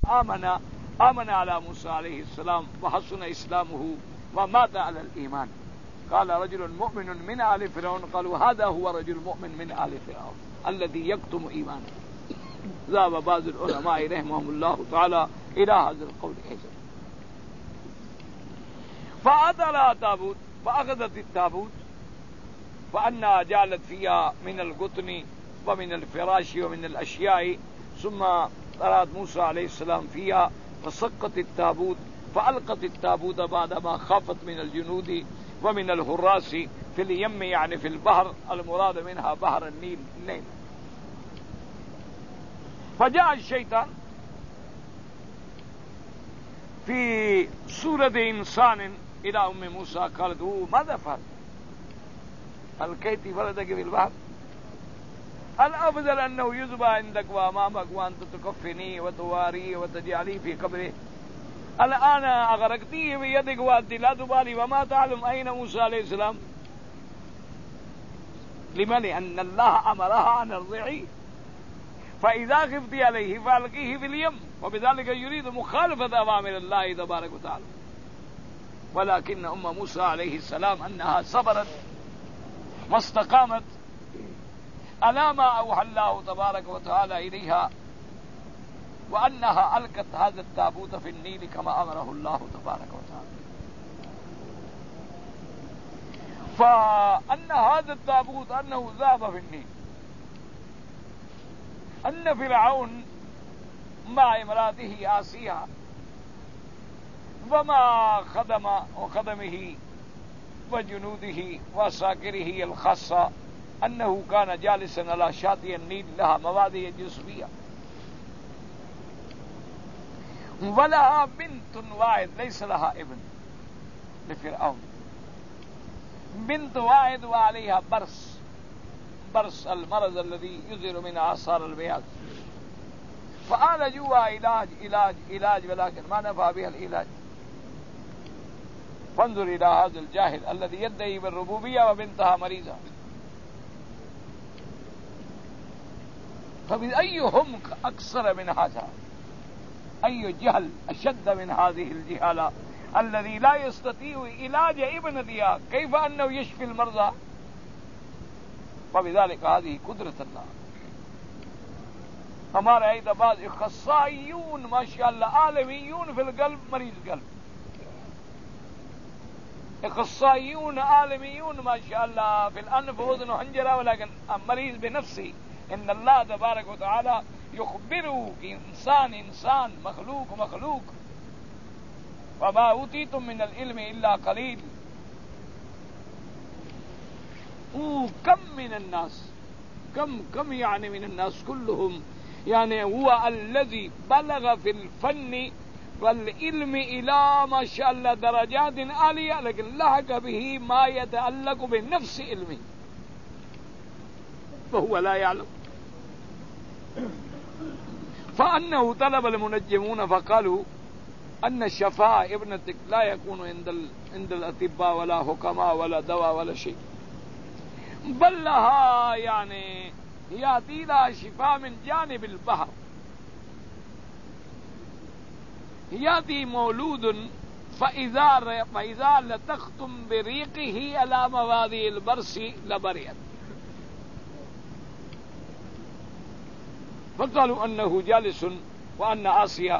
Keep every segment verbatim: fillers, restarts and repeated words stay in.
آمن آمن على موسى عليه السلام وحسن إسلامه ومات على الإيمان. قال رجل مؤمن من آل فرعون قالوا هذا هو رجل مؤمن من آل فرعون الذي يكتم إيمانه. ذهب بعض العلماء رحمهم الله تعالى إلى هذا القول أيضا. فأتى التابوت فأخذت التابوت فأنها جعلت فيها من القطن ومن الفراش ومن الأشياء ثم طلعت موسى عليه السلام فيها فسقط التابوت فألقت التابوت بعدما خافت من الجنود ومن الحراس في اليم يعني في البحر المراد منها بحر النيل النيل. فجاء الشيطان في صورة إنسان إلى أم موسى قالت ماذا فعلت؟ ألقيت ولدك في البحر؟ الأفضل أنه يذبح عندك وأمامك وأنت تكفني وتواري وتجعلي في قبره. الآن أغرقتيه بيدك وأنت لا تبالي وما تعلم أين موسى عليه السلام. لمن؟ لأن الله أمرها أن ارضعيه فإذا خفت عليه فألقيه في اليم، وبذلك يريد مخالفة أوامر الله تبارك وتعالى. ولكن أم موسى عليه السلام أنها صبرت واستقامت على ما أوحى الله تبارك وتعالى إليها، وأنها ألقت هذا التابوت في النيل كما أمره الله تبارك وتعالى. فأن هذا التابوت أنه ذاب في النيل، أن فرعون مع امراته آسيا وما خدم وخدمه وجنوده وساكره الخاصة أنه كان جالسا على شاطئ النيل لها مواد جسمية ولها بنت واحد ليس لها ابن لفرعون، بنت واحد وعليها برص، برص المرض الذي يظهر من آثار البياض. فعالجوها علاج علاج علاج ولكن ما نفع بها العلاج. فانظر إلى هذا الجاهل الذي يدعي بالربوبية وبنتها مريضة. فبأيهم أكثر من هذا؟ أي جهل أشد من هذه الجهالة الذي لا يستطيع علاج ابنتها كيف أنه يشفي المرضى؟ وبذلك هذه قدرة الله. ہمارے عید بعض اخصائیون ماشاء اللہ عالمیون فی القلب مریض قلب، اخصائیون عالمیون ما شاء الله في الأنف وأذن وحنجرة ولكن مريض بنفسه. إن الله تبارك وتعالى يخبره إنسان إنسان مخلوق مخلوق. وما أوتيتم من العلم إلا قليل. كم من الناس كم كم يعني من الناس كلهم يعني هو الذي بلغ في الفن والعلم إلى ما شاء الله درجات عالية لكن لحق به ما يتعلق بنفس علمه فهو لا يعلم. فأنه طلب المنجمون فقالوا أن شفاء ابنتك لا يكون عند ال... عند الأطباء ولا حكماء ولا دواء ولا شيء، بل لها يعني يأتي لها شفاء من جانب البحر. يأتي مولود فإذا فإذا لتختم بريقه على مواضع البرص لبرئت. فقالوا أنه جالس وأن آسيا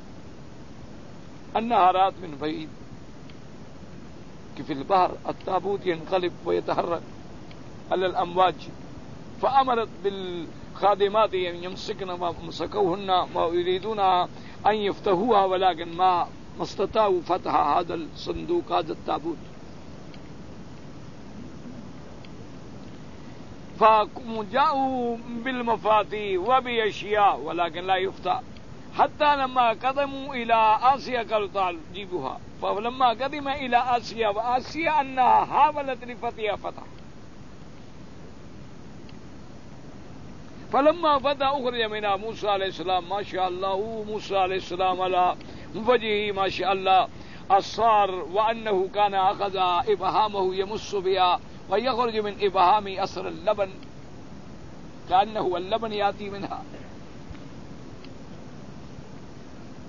أنها رأت من بعيد في البحر التابوت ينقلب ويتحرك على الأمواج، فأمرت بالخادمات أن يمسكن ما مسكوهن ويريدون أن يفتحوها ولكن ما استطاعوا فتح هذا الصندوق هذا التابوت. فجاءوا بالمفاتيح وبأشياء ولكن لا يفتح، حتى لما قدموا إلى آسيا قالوا تعالوا جيبوها. فلما قدم إلى آسيا وآسيا أنها حاولت لفتحها فتح، فلما فتح أخرج منها موسى عليه السلام ما شاء الله، موسى عليه السلام على وجهه ما شاء الله أصار، وأنه كان أخذ إبهامه يمس بها ويخرج من إبهامه أثر اللبن كأنه اللبن يأتي منها.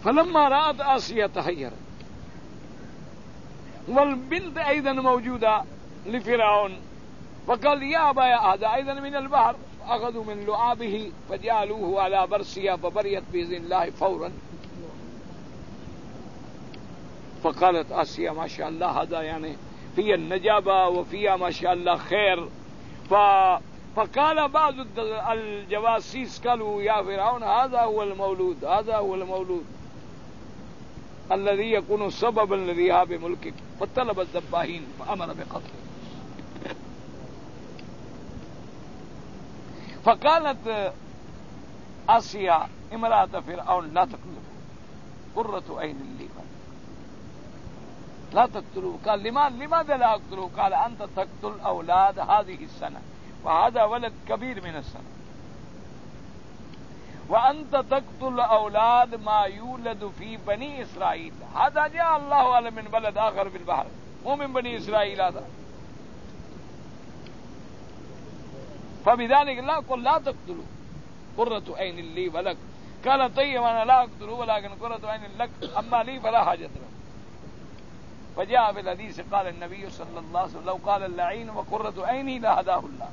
فلما رأت آسية تحيرت والبنت أيضا موجودة لفرعون فقال يا أبا هذا أيضا من البحر أخذوا من لعابه فجعلوه على برسها فبريت بإذن الله فورا. فقالت آسية ما شاء الله هذا يعني فيها النجابة وفيها ما شاء الله خير. ف... فقال بعض الجواسيس قالوا يا فرعون هذا هو المولود هذا هو المولود الذي يكون سببا لذهاب ملكك فطلب الذباحين فأمر بقتله. فقالت آسيا امرأة فرعون لا تقتلوه قرة عين لي لا تقتلوه. قال لماذا لماذا لا أقتلوه؟ قال أنت تقتل أولاد هذه السنة وهذا ولد كبير من السنة وأنت تقتل أولاد ما يولد في بني إسرائيل. هذا جاء الله أعلم من بلد آخر في البحر مو من بني إسرائيل هذا. فبذلك لا قل لا تقتلوا قرة عين لي ولك. قال طيب أنا لا أقتله ولكن قرة عين لك أما لي فلا حاجة له. فجاء في الحديث قال النبي صلى الله عليه وسلم لو قال اللعين وقرة عيني لهداه الله.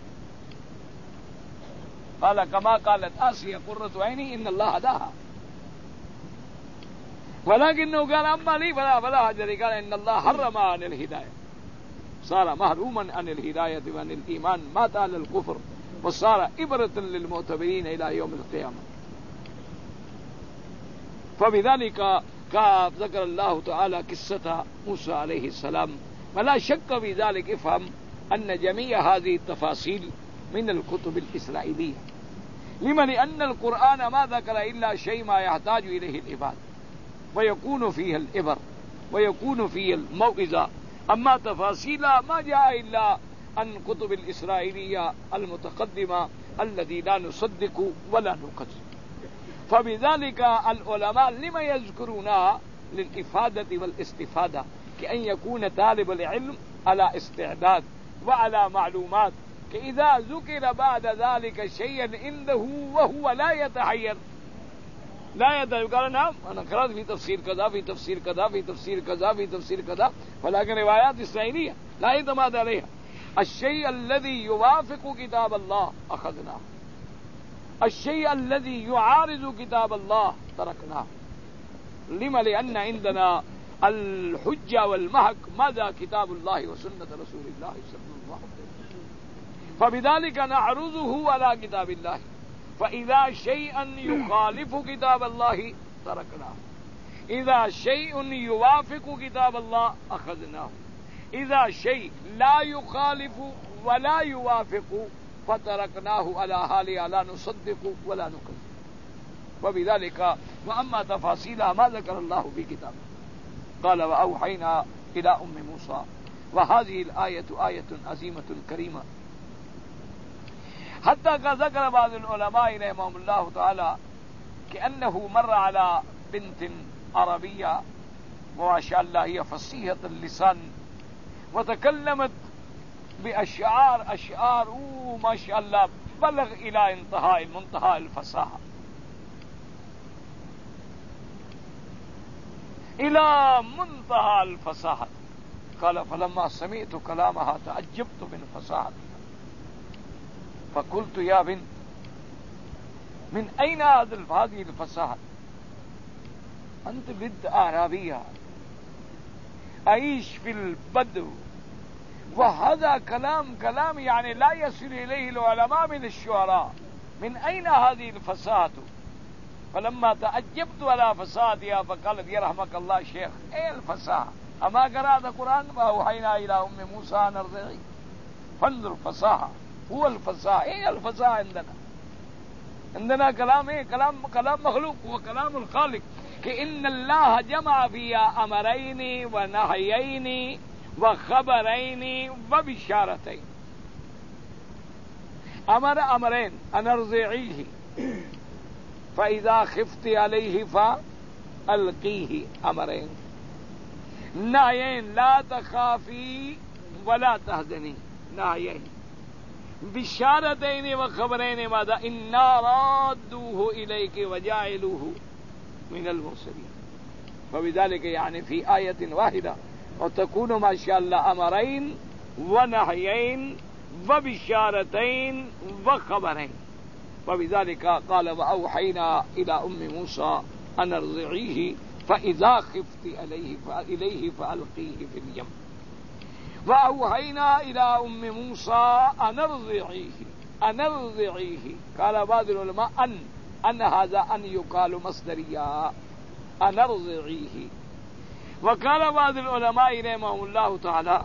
قال كما قالت آسيا قرة عيني إن الله هداها ولكنه قال أما لي فلا فلا حاجة لي. قال إن الله حرم عن الهداية صار محروما عن الهداية وعن الإيمان مات على الكفر وصار إبرة للمعتبرين إلى يوم القيامة. فبذلك ذكر الله تعالى قصة موسى عليه السلام. ولا شك في ذلك افهم أن جميع هذه التفاصيل من الكتب الإسرائيلية. لما؟ لأن القرآن ما ذكر إلا شيء ما يحتاج إليه العباد ويكون فيه العبر ويكون فيه الموعظة. أما تفاصيلها ما جاء إلا عن كتب الإسرائيلية المتقدمة الذي لا نصدق ولا نكذب. فبذلك العلماء لما يذكرونها للإفادة والاستفادة كأن يكون طالب العلم على استعداد وعلى معلومات كإذا ذكر بعد ذلك شيئا عنده وهو لا يتحير لا يتحير قال نعم أنا قرأت في تفسير كذا في تفسير كذا في تفسير كذا في تفسير كذا ولكن روايات إسرائيلية لا يعتمد عليها. الشيء الذي يوافق كتاب الله أخذناه الشيء الذي يعارض كتاب الله تركناه. لما؟ لأن عندنا الحجة والمحك ماذا كتاب الله وسنة رسول الله صلى الله عليه وسلم. فبذلك نعرضه على كتاب الله فإذا شيئا يخالف كتاب الله تركناه إذا شيء يوافق كتاب الله أخذناه إذا شيء لا يخالف ولا يوافق فتركناه على حالها لا نصدق ولا نكذب. وبذلك وأما تفاصيلها ما ذكر الله في كتابه. قال وأوحينا إلى أم موسى وهذه الآية آية عظيمة كريمة حتى ذكر بعض العلماء رحمهم الله تعالى كأنه مر على بنت عربية وما شاء الله هي فصيحة اللسان وتكلمت بأشعار أشعار أوه ما شاء الله بلغ إلى انتهاء منتهى الفصاحة إلى منتهى الفصاحة. قال فلما سمعت كلامها تعجبت من فصاحتها فقلت يا بنت من أين هذه الفصاحة؟ أنت بنت أعرابية أعيش في البدو وهذا كلام كلام يعني لا يصل إليه العلماء من الشعراء. من أين هذه الفصاحة؟ فلما تعجبت على فصاحتها فقالت يرحمك الله شيخ ايه الفصاحة أما قرأت القرآن فأوحينا إلى أم موسى أن ارضعيه فانظر الفصاحة هو الفصاحة. ايه الفصاحة عندنا عندنا كلام ايه كلام كلام مخلوق هو كلام الخالق. كأن الله جمع فيها أمرين ونهيين وخبرين وبشارتين. أمر أمرين أن ارضعيه فإذا خفت عليه فألقيه أمرين نهيين لا تخافي ولا تهزني نهيين بشارتين وخبرين ماذا إنا رادوه إليك وجاعلوه من المرسلين. فبذلك يعني في آية واحدة وتكون ما شاء الله أمرين ونهيين وبشارتين وخبرين. وبذلك قال وأوحينا إلى أم موسى أن ارضعيه فإذا خفت إليه فألقيه في اليم. وأوحينا إلى أم موسى أن ارضعيه أن ارضعيه. قال بعض العلماء أن أن هذا أن يقال مصدريا أن ارضعيه. وقال بعض العلماء رحمهم الله تعالى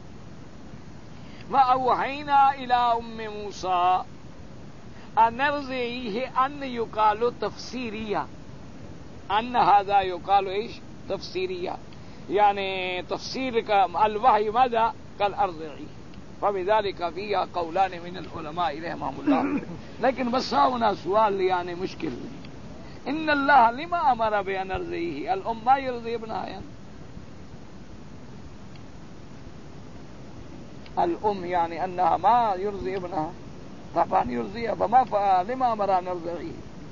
وأوحينا إلى أم موسى أن ارضعيه أن يقال تفسيريا. أن هذا يقال إيش؟ تفسيريا، يعني تفسير الوحي ماذا؟ قال أرضعيه. فبذلك فيها قولان من العلماء رحمهم الله. لكن بس هنا سؤال يعني مشكل، إن الله لما أمر بأن أرضعيه؟ الأم ما يرضي ابنها يعني. الأم يعني أنها ما يرضي ابنها، طبعا يرضيها، فما لما أمر أن أرضعيه؟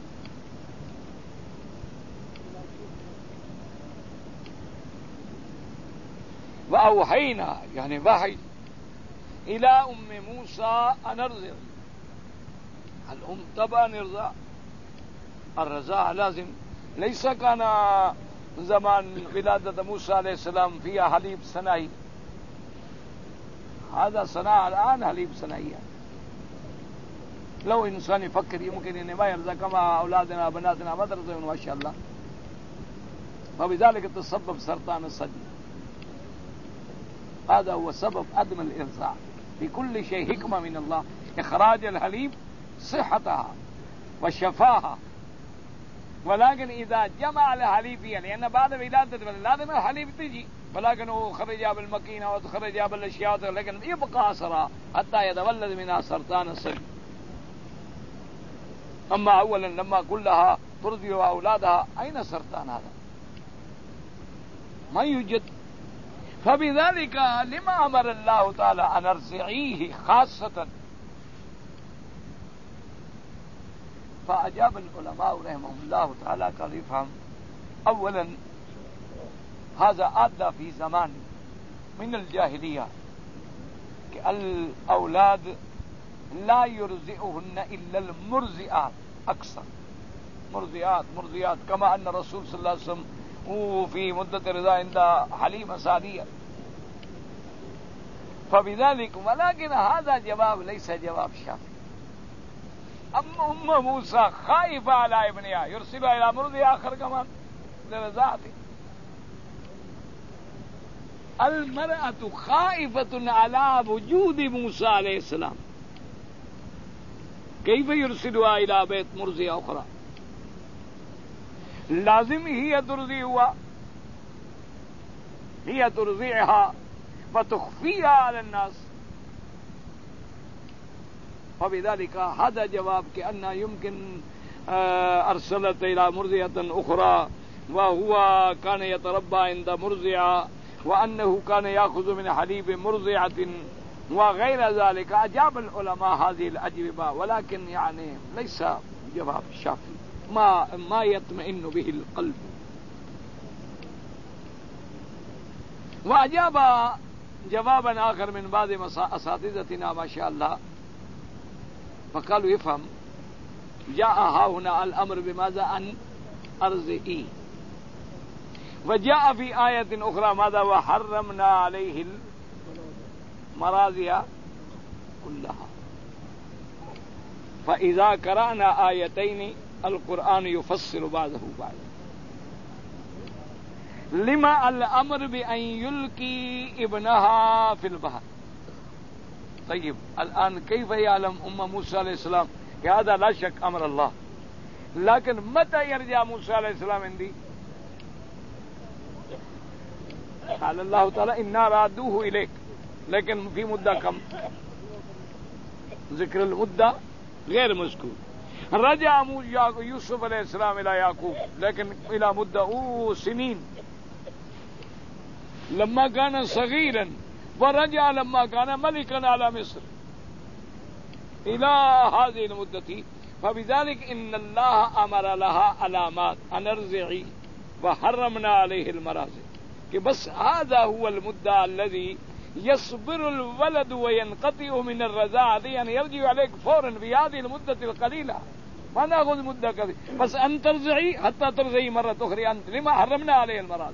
وأوحينا يعني وحي إلى أم موسى أن أرضعيه. الأم طبعا يرضى، الرضاعة لازم. ليس كان زمان ولادة موسى عليه السلام فيها حليب صناعي، هذا صناعة الآن حليب صناعي. لو إنسان يفكر يمكن أن ما يرضى كما أولادنا بناتنا ما ترضون ما شاء الله. فبذلك تسبب سرطان الثدي. هذا هو سبب عدم الإرضاع. في كل شيء حكمة من الله، إخراج الحليب صحتها وشفاها. ولكن إذا جمع الحليب فيها، لأن بعد ولادة لازم الحليب تجي، ولكنه خرج بالمكينة وخرج بالأشياء، لكن يبقى أثرها حتى يتولد منها سرطان الثدي. أما أولا لما كلها ترضع أولادها، أين سرطان هذا؟ ما يوجد. فبذلك لما أمر الله تعالى أن أرضعيه خاصة؟ فأجاب العلماء رحمهم الله تعالى قال يفهم. أولا هذا أدى في زمان من الجاهلية الأولاد لا يرضعهن إلا المرضعات أكثر، مرضعات مرضعات كما أن الرسول صلى الله عليه وسلم وفي مدة رضا عند حليمة سعدية. فبذلك ولكن هذا جواب ليس جواب شافي. أما أم موسى خائفة على ابنها يرسلها إلى مرضع آخر كمان لرضاعته. المرأة خائفة على وجود موسى عليه السلام، كيف يرسلها إلى بيت مرضع أخرى؟ لازم هي ترضعها، هي ترضعها فتخفيها على الناس. فبذلك هذا جواب كأن يمكن أرسلت إلى مرضعة أخرى وهو كان يتربى عند مرضعة وأنه كان يأخذ من حليب مرضعة وغير ذلك. أجاب العلماء هذه الأجوبة، ولكن يعني ليس جواب شافي، ما ما يطمئن به القلب. وأجاب جوابا آخر من بعض أساتذتنا ما شاء الله، فقالوا يفهم جاء ها هنا الأمر بماذا؟ أن أرضعيه. وجاء في آية أخرى ماذا؟ وحرمنا عليه المراضع كلها. فإذا قرأنا آيتين القرآن يفسر بعضه بعض. لما الأمر بأن يلقي ابنها في البحر؟ طيب الآن كيف يعلم أم موسى عليه السلام؟ هذا لا شك أمر الله، لكن متى يرجع موسى عليه السلام عندي؟ قال الله تعالى إنا رادوه إليك، لكن في مدة كم؟ ذكر المدة غير مذكور. رجع يوسف عليه السلام إلى يعقوب، لكن إلى مدة أوه سنين، لما كان صغيرا، ورجع لما كان ملكا على مصر إلى هذه المدة. فبذلك ان اللہ امر لها علامات ان ارضعی وحرمنا علیہ المراضع کہ بس هذا هو المدعى الذي يصبر الولد وينقطع من الرضاعة يعني يرجع عليك فورا في هذه المدة القليلة ما نأخذ مدة كثيرة بس أن ترضعي حتى ترضعي مرة أخرى أنت لما حرمنا عليه المراضع.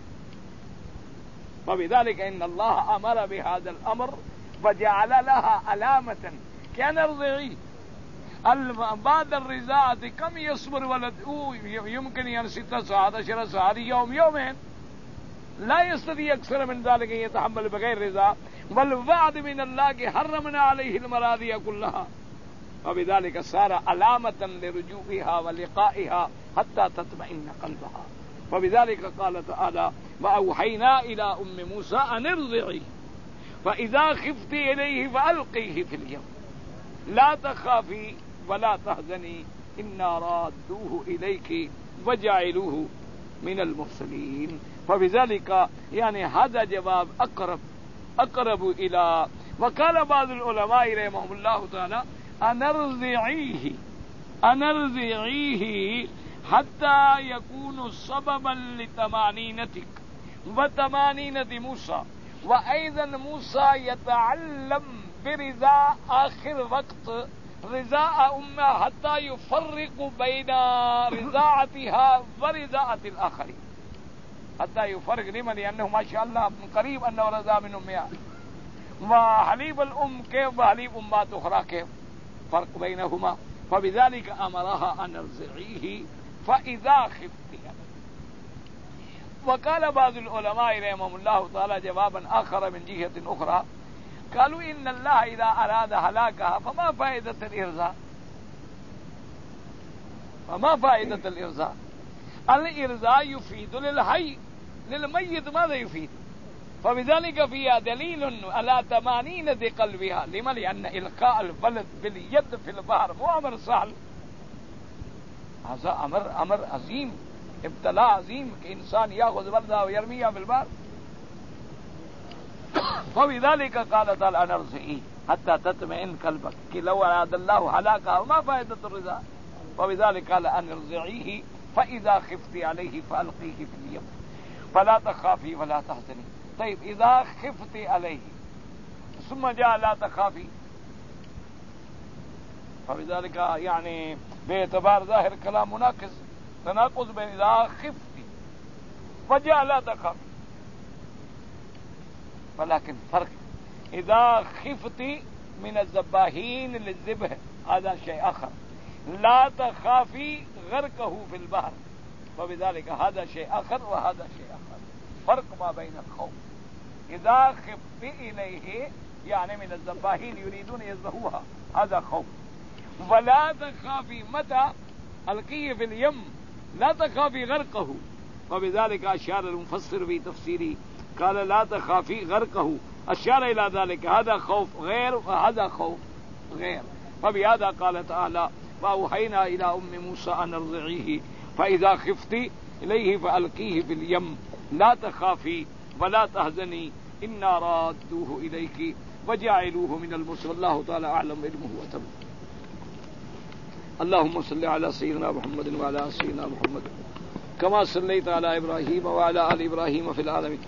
فبذلك إن الله أمر بهذا الأمر وجعل لها علامة كأن ارضعي بعد الرضاعة كم يصبر ولد يمكن أن ستة ساعات عشر ساعات يوم يومين لا يستطيع أكثر من ذلك أن يتحمل بغير رضا والوعد من الله حرمنا عليه المراضع كلها. وبذلك صار علامة لرجوعها ولقائها حتى تطمئن قلبها. وبذلك قال تعالى وأوحينا إلى أم موسى أن ارضعيه فإذا خفت إليه فألقيه في اليم لا تخافي ولا تحزني إنا رادوه إليك وجعلوه من المرسلين. فبذلك يعني هذا جواب أقرب أقرب إلى. وقال بعض العلماء رحمهم الله تعالى أن ارضعيه أن ارضعيه حتى يكون سببا لطمأنينتك وطمأنينة موسى وأيضا موسى يتعلم برضا آخر وقت رضاء أمه حتى يفرق بين رضاعتها ورضاعة الآخرين حتى يفرق لمن لأنه ما شاء الله من قريب أنه رضا من أمها وحليب الأم كيف وحليب أمات أخرى كيف فرق بينهما. فبذلك أمرها أن ارضعيه فإذا خفت. وقال بعض العلماء رحمهم الله تعالى جوابا آخر من جهة أخرى قالوا إن الله إذا أراد هلاكها فما فائدة الإرضاع فما فائدة الإرضاع. الإرضاع يفيد للحي للميت ماذا يفيد. فبذلك فيها دليل على طمأنينة قلبها لما لأن إلقاء الولد باليد في البحر مو أمر سهل هذا أمر أمر عظيم ابتلاء عظيم کہ انسان يأخذ ولده ويرميها في البحر. فبذلك قال تعالى أن ارضعيه حتى تطمئن قلبك کہ لو أراد الله هلاكها وما فائدة الرضاع. وبذلك قال أن ارضعيه فإذا خفت عليه فألقيه في اليم فلا تخافي ولا تحزني. طيب إذا خفت عليه ثم جاء لا تخافي فبذلك يعني باعتبار ظاهر كلام مناقض تناقض بين إذا خفت وجاء لا تخافي. ولكن فرق إذا خفت من الذباحين للذبح هذا شيء آخر لا تخافي غرقه في البحر. وبذلك هذا شيء آخر وهذا شيء آخر فرق ما بين الخوف. إذا خفت إليه يعني من الذباحين يريدون يذبحوها هذا خوف. ولا تخافي متى ألقيه في اليم لا تخافي غرقه. وبذلك أشار المفسر في تفسيره قال لا تخافي غرقه أشار إلى ذلك هذا خوف غير وهذا خوف غير. فبهذا قال تعالى وأوحينا إلى أم موسى أن ارضعيه فإذا خفت إليه فألقيه في اليم لا تخافي ولا تحزني إنا رادوه إليك وجعلوه من المرسلين. الله تعالى أعلم علمه وتم. اللهم صل على سيدنا محمد وعلى آل سيدنا محمد كما صليت على إبراهيم وعلى آل إبراهيم في العالمين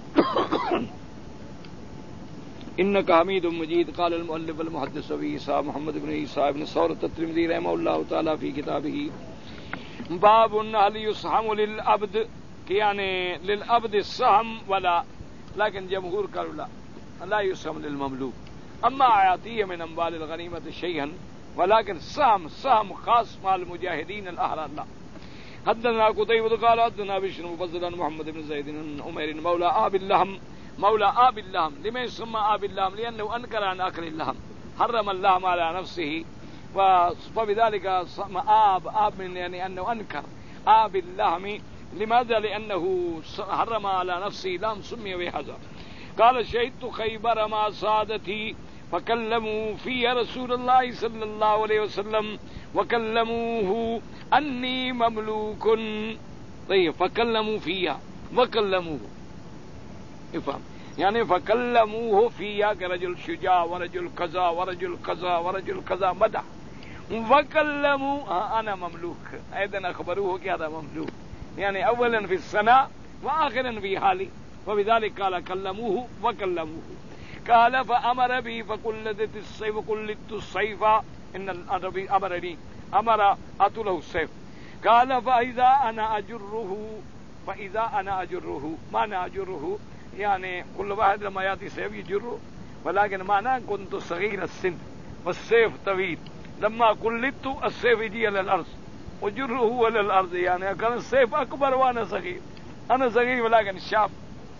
إنك حميد مجيد. قال المؤلف المحدث أبي عيسى محمد بن عيسى بن ثورة الترمذي رحمه الله تعالى في كتابه باب هل يسهم للعبد يعني للعبد السهم ولا لكن جمهور قالوا لا لا يسهم للمملوك. أما عطية من أموال الغنيمة شيئا ولكن سهم سهم خاص مع المجاهدين الأحرار لا. حدثنا قتيبة قال حدثنا بشر مفضل محمد بن زيد بن عمير مولى آب اللهم مولى آب اللهم. لما يسمى آب اللهم لأنه أنكر عن أكل اللهم حرم اللهم على نفسه فبذلك آب آب من يعني أنه أنكر آب اللهم. لماذا؟ لأنه حرم على نفسه لام سمي بهذا. قال شهدت خيبر مع سادتي فكلموا في رسول الله صلى الله عليه وسلم وكلموه أني مملوك. طيب فكلموا فيها وكلموه افهم يعني فكلموه فيها كرجل شجاع ورجل كذا ورجل كذا ورجل كذا مدح وَكَلَّمُوا أنا مملوك أيضا أخبروه كي هذا مملوك يعني أولا في الثناء وآخرا في حالي وبذلك قال كلموه وكلموه قال فأمر بي فقلدت السيف قلدت السيف إن العربي أمرني أمر أتله السيف قال فإذا أنا أجره فإذا أنا أجره معنى أجره يعني كل واحد لما يأتي سيف يجره ولكن معنى كنت صغير السن والسيف طويل لما قلدت السيف يجي على الأرض وجره على الأرض يعني كان السيف أكبر وأنا صغير أنا صغير ولكن شاب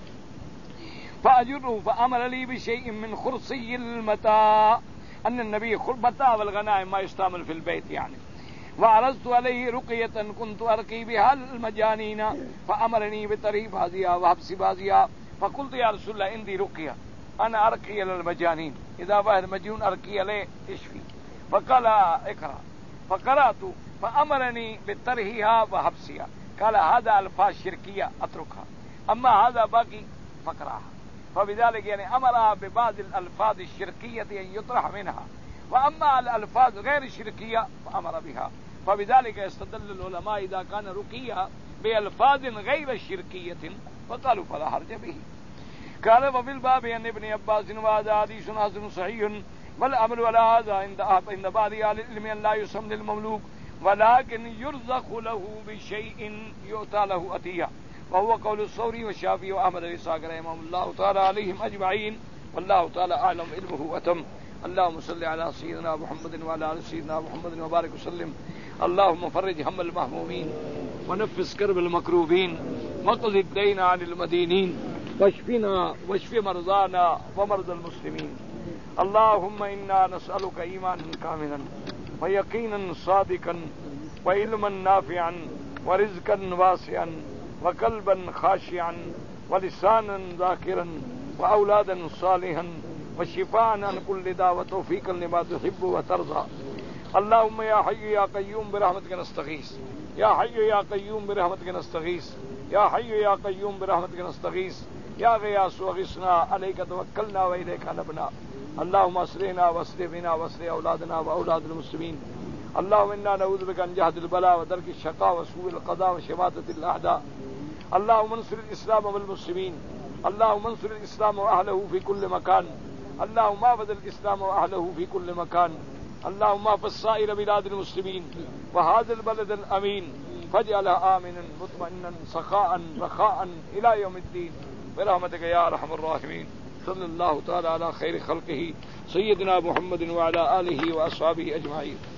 فأجره فأمر لي بشيء من خرصي المتاع أن النبي متاع والغنائم ما يستعمل في البيت يعني وعرضت عليه رقية كنت أرقي بها المجانين فأمرني بطريف هذه وحبس بازيها فقلت يا رسول الله عندي رقية أنا أرقي للمجانين إذا واحد مجنون أرقي عليه اشفي فقال اقرأ فقرأت فأمرني بطرحها وحبسها قال هذا ألفاظ شركية أتركها أما هذا باقي فقرأها فبذلك يعني أمر ببعض الألفاظ الشركية أن يطرح منها وأما الألفاظ غير الشركية فأمر بها فبذلك يستدل العلماء إذا كان رقية بألفاظ غير الشركية فقالوا فلا حرج به قال وفي الباب عن ابن عباس وهذا حديث حسن صحيح والأمر ولا هذا عند عند بعض أهل العلم أن لا يسمى للمملوك ولكن يرزق له بشيء يؤتى له أتيه وهو قول الثوري والشافعي وأحمد وإسحاق رحمهم الله تعالى عليهم أجمعين والله تعالى أعلم علمه وأتم اللهم صل على سيدنا محمد وعلى آل سيدنا محمد وبارك وسلم اللهم فرج هم المهمومين ونفس كرب المكروبين واقض الدين عن المدينين واشفنا واشف مرضانا ومرضى المسلمين اللهم إنا نسألك إيمانا كاملا ويقينا صادقا وعلما نافعا ورزقا واسعا وقلبا خاشعا ولسانا ذاكرا وأولادا صالحا وشفاء عن كل داء وتوفيقا لما تحب وترضى اللهم يا حي يا قيوم برحمتك نستغيث يا حي يا قيوم برحمتك نستغيث يا حي يا قيوم برحمتك نستغيث يا غياث واغثنا عليك توكلنا وإليك نبنا اللهم اصلحنا واصلح بنا واصلح أولادنا وأولاد المسلمين اللهم إنا نعوذ بك من جهد البلاء ودرك الشقاء وسوء القضاء وشماتة الأعداء اللهم انصر الإسلام والمسلمين اللهم انصر الإسلام وأهله في كل مكان اللهم احفظ الإسلام وأهله في كل مكان اللهم احفظ سائر بلاد المسلمين وهذا البلد الأمين فاجعلها آمنا مطمئنا سخاء رخاء إلى يوم الدين برحمتك يا أرحم الراحمين صلى الله تعالى على خير خلقه سيدنا محمد وعلى آله وأصحابه أجمعين.